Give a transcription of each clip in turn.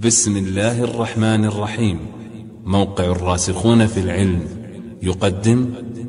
بسم الله الرحمن الرحيم. موقع الراسخون في العلم يقدم.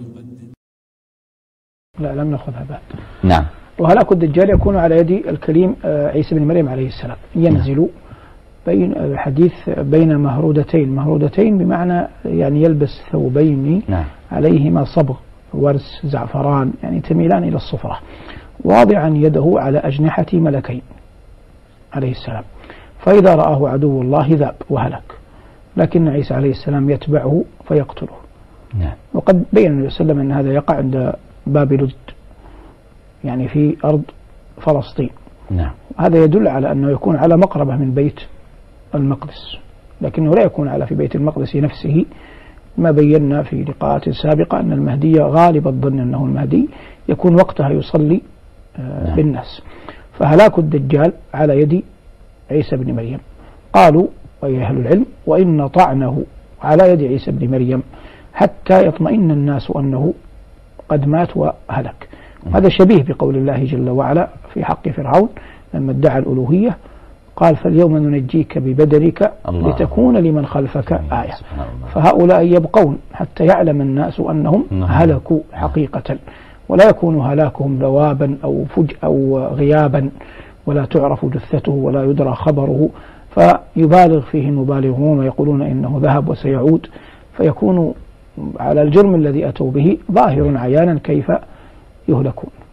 لا لم نأخذها بعد. نعم. وهلاك الدجال يكون على يد الكليم عيسى بن مريم عليه السلام، ينزل بين الحديث بين مهرودتين بمعنى يعني يلبس ثوبين عليهما صبغ ورس زعفران يعني تميلان إلى الصفرة، واضعا يده على أجنحة ملكين عليه السلام، فإذا رآه عدو الله ذاب وهلك، لكن عيسى عليه السلام يتبعه فيقتله. نعم. وقد بين النبي صلى الله عليه وسلم أن هذا يقع عند باب لد يعني في أرض فلسطين. نعم. هذا يدل على أنه يكون على مقربة من بيت المقدس، لكنه لا يكون على في بيت المقدس نفسه، ما بينا في لقاءات سابقة أن المهدي غالب الظن أنه المهدي يكون وقتها يصلي بالناس. فهلاك الدجال على يد عيسى بن مريم. قالوا أي أهل العلم وإن طعنه على يد عيسى بن مريم حتى يطمئن الناس أنه قد مات وهلك. هذا شبيه بقول الله جل وعلا في حق فرعون لما ادعى الألوهية، قال فاليوم ننجيك ببدنك لتكون لمن خلفك آية. فهؤلاء يبقون حتى يعلم الناس أنهم هلكوا حقيقة، ولا يكون هلاكهم ذوابا أو فجأة أو غيابا ولا تعرف جثته ولا يدرى خبره، فيبالغ فيه المبالغون ويقولون إنه ذهب وسيعود، فيكون على الجرم الذي أتوا به ظاهر عيانا كيف يهلكون.